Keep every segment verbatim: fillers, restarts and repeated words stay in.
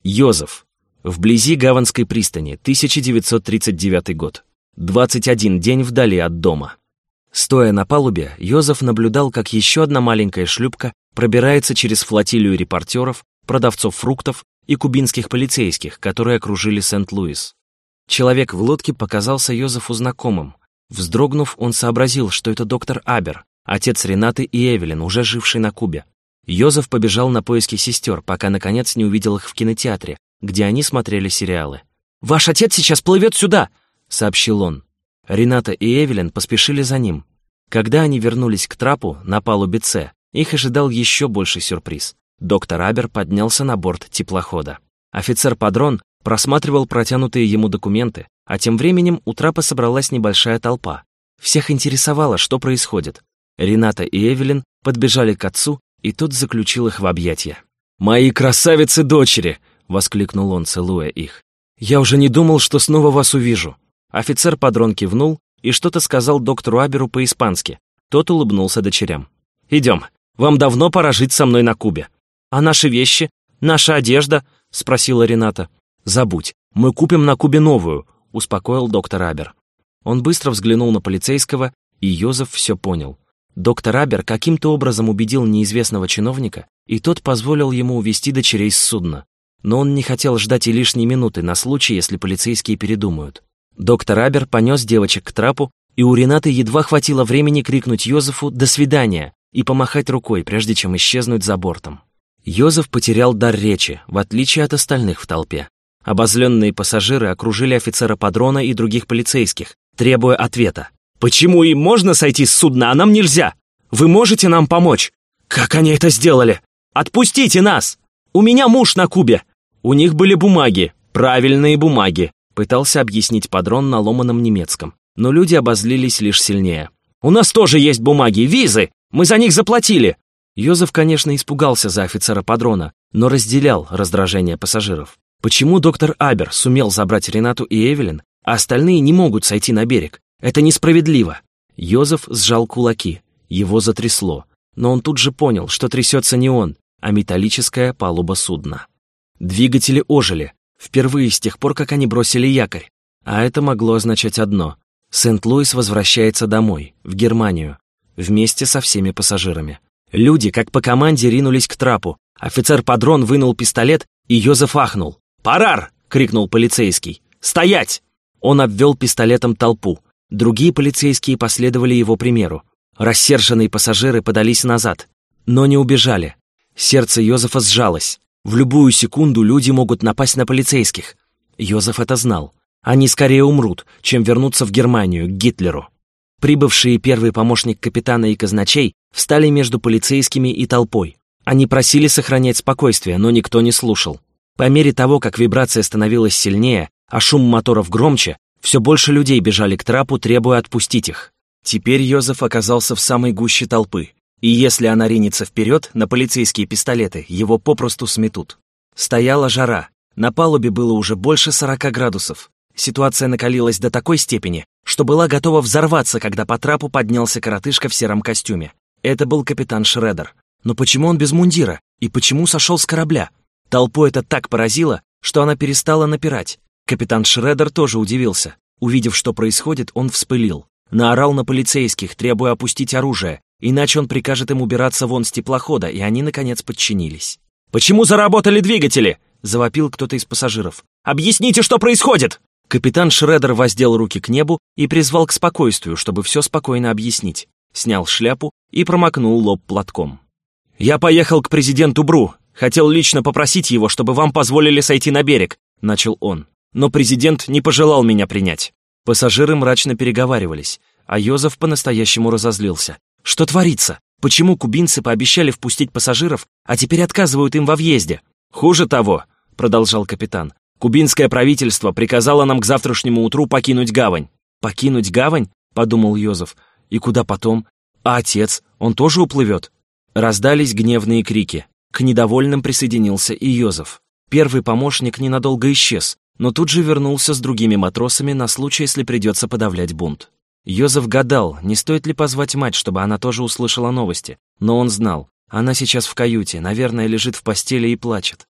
Йозеф. Вблизи Гаванской пристани, тысяча девятьсот тридцать девятый год. двадцать один день вдали от дома. Стоя на палубе, Йозеф наблюдал, как еще одна маленькая шлюпка пробирается через флотилию репортеров, продавцов фруктов и кубинских полицейских, которые окружили Сент-Луис. Человек в лодке показался Йозефу знакомым. Вздрогнув, он сообразил, что это доктор Абер, отец Ренаты и Эвелин, уже живший на Кубе. Йозеф побежал на поиски сестер, пока наконец не увидел их в кинотеатре, где они смотрели сериалы. «Ваш отец сейчас плывет сюда!» — сообщил он. Рената и Эвелин поспешили за ним. Когда они вернулись к трапу на палубе С, их ожидал еще больший сюрприз. Доктор Абер поднялся на борт теплохода. Офицер-падрон просматривал протянутые ему документы, а тем временем у трапа собралась небольшая толпа. Всех интересовало, что происходит. Рената и Эвелин подбежали к отцу, и тот заключил их в объятия. «Мои красавицы-дочери!» — воскликнул он, целуя их. «Я уже не думал, что снова вас увижу». Офицер-падрон кивнул и что-то сказал доктору Аберу по-испански. Тот улыбнулся дочерям. «Идем, вам давно пора жить со мной на Кубе». «А наши вещи? Наша одежда?» — спросила Рената. «Забудь, мы купим на Кубе новую», — успокоил доктор Абер. Он быстро взглянул на полицейского, и Йозеф все понял. Доктор Абер каким-то образом убедил неизвестного чиновника, и тот позволил ему увезти дочерей с судна. Но он не хотел ждать и лишней минуты на случай, если полицейские передумают. Доктор Абер понес девочек к трапу, и у Ренаты едва хватило времени крикнуть Йозефу «до свидания» и помахать рукой, прежде чем исчезнуть за бортом. Йозеф потерял дар речи, в отличие от остальных в толпе. Обозленные пассажиры окружили офицера-падрона и других полицейских, требуя ответа. «Почему им можно сойти с судна, а нам нельзя? Вы можете нам помочь? Как они это сделали? Отпустите нас! У меня муж на Кубе!» У них были бумаги, правильные бумаги, пытался объяснить падрон на ломаном немецком, но люди обозлились лишь сильнее. «У нас тоже есть бумаги, визы! Мы за них заплатили!» Йозеф, конечно, испугался за офицера-падрона, но разделял раздражение пассажиров. Почему доктор Абер сумел забрать Ренату и Эвелин, а остальные не могут сойти на берег? Это несправедливо. Йозеф сжал кулаки, его затрясло, но он тут же понял, что трясется не он, а металлическая палуба судна. Двигатели ожили, впервые с тех пор, как они бросили якорь. А это могло означать одно. Сент-Луис возвращается домой, в Германию, вместе со всеми пассажирами. Люди, как по команде, ринулись к трапу. Офицер-падрон вынул пистолет, и Йозеф ахнул. «Парар!» — крикнул полицейский. «Стоять!» Он обвел пистолетом толпу. Другие полицейские последовали его примеру. Рассерженные пассажиры подались назад, но не убежали. Сердце Йозефа сжалось. В любую секунду люди могут напасть на полицейских. Йозеф это знал. Они скорее умрут, чем вернутся в Германию, к Гитлеру. Прибывшие первый помощник капитана и казначей встали между полицейскими и толпой. Они просили сохранять спокойствие, но никто не слушал. По мере того, как вибрация становилась сильнее, а шум моторов громче, все больше людей бежали к трапу, требуя отпустить их. Теперь Йозеф оказался в самой гуще толпы, и если она ринется вперед на полицейские пистолеты, его попросту сметут. Стояла жара, на палубе было уже больше сорока градусов. Ситуация накалилась до такой степени, что была готова взорваться, когда по трапу поднялся коротышка в сером костюме. Это был капитан Шредер. Но почему он без мундира? И почему сошел с корабля? Толпу это так поразило, что она перестала напирать. Капитан Шредер тоже удивился. Увидев, что происходит, он вспылил. Наорал на полицейских, требуя опустить оружие, иначе он прикажет им убираться вон с теплохода, и они, наконец, подчинились. «Почему заработали двигатели?» — завопил кто-то из пассажиров. «Объясните, что происходит!» Капитан Шредер воздел руки к небу и призвал к спокойствию, чтобы все спокойно объяснить. Снял шляпу и промокнул лоб платком. «Я поехал к президенту Бру. Хотел лично попросить его, чтобы вам позволили сойти на берег», — начал он. «Но президент не пожелал меня принять». Пассажиры мрачно переговаривались, а Йозеф по-настоящему разозлился. Что творится? Почему кубинцы пообещали впустить пассажиров, а теперь отказывают им во въезде? «Хуже того», — продолжал капитан, «кубинское правительство приказало нам к завтрашнему утру покинуть гавань». «Покинуть гавань?» — подумал Йозеф. «И куда потом? А отец? Он тоже уплывет?» Раздались гневные крики. К недовольным присоединился и Йозеф. Первый помощник ненадолго исчез, но тут же вернулся с другими матросами на случай, если придется подавлять бунт. Йозеф гадал, не стоит ли позвать мать, чтобы она тоже услышала новости, но он знал, она сейчас в каюте, наверное, лежит в постели и плачет.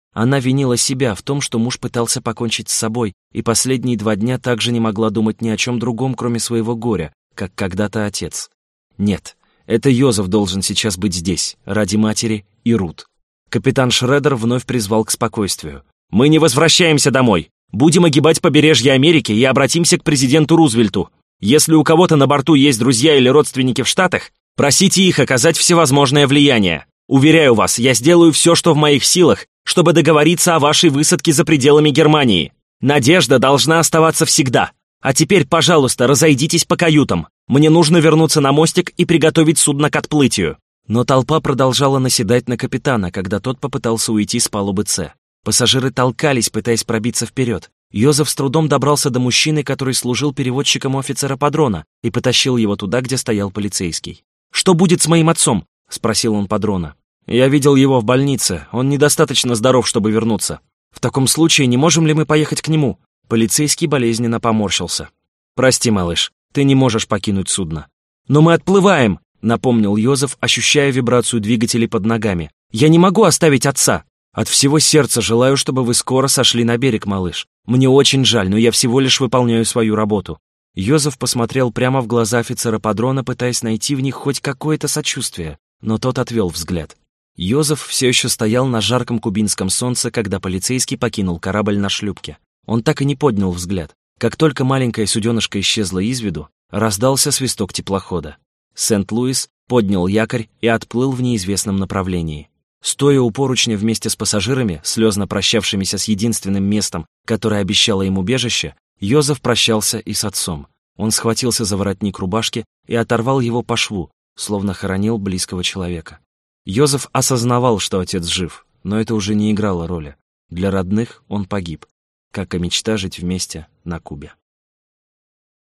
Она винила себя в том, что муж пытался покончить с собой, и последние два дня также не могла думать ни о чем другом, кроме своего горя, как когда-то отец. Нет, это Йозеф должен сейчас быть здесь, ради матери и Рут. Капитан Шредер вновь призвал к спокойствию. «Мы не возвращаемся домой. Будем огибать побережье Америки и обратимся к президенту Рузвельту. Если у кого-то на борту есть друзья или родственники в Штатах, просите их оказать всевозможное влияние. Уверяю вас, я сделаю все, что в моих силах, чтобы договориться о вашей высадке за пределами Германии. Надежда должна оставаться всегда. А теперь, пожалуйста, разойдитесь по каютам. Мне нужно вернуться на мостик и приготовить судно к отплытию». Но толпа продолжала наседать на капитана, когда тот попытался уйти с палубы С. Пассажиры толкались, пытаясь пробиться вперед. Йозеф с трудом добрался до мужчины, который служил переводчиком у офицера-падрона, и потащил его туда, где стоял полицейский. «Что будет с моим отцом?» — спросил он падрона. «Я видел его в больнице. Он недостаточно здоров, чтобы вернуться. В таком случае не можем ли мы поехать к нему?» Полицейский болезненно поморщился. «Прости, малыш, ты не можешь покинуть судно». «Но мы отплываем!» — напомнил Йозеф, ощущая вибрацию двигателей под ногами. «Я не могу оставить отца!» «От всего сердца желаю, чтобы вы скоро сошли на берег, малыш. Мне очень жаль, но я всего лишь выполняю свою работу». Йозеф посмотрел прямо в глаза офицера-падрона, пытаясь найти в них хоть какое-то сочувствие, но тот отвел взгляд. Йозеф все еще стоял на жарком кубинском солнце, когда полицейский покинул корабль на шлюпке. Он так и не поднял взгляд. Как только маленькая суденышко исчезла из виду, раздался свисток теплохода. Сент-Луис поднял якорь и отплыл в неизвестном направлении. Стоя у поручня вместе с пассажирами, слезно прощавшимися с единственным местом, которое обещало им убежище, Йозеф прощался и с отцом. Он схватился за воротник рубашки и оторвал его по шву, словно хоронил близкого человека. Йозеф осознавал, что отец жив, но это уже не играло роли. Для родных он погиб, как и мечта жить вместе на Кубе.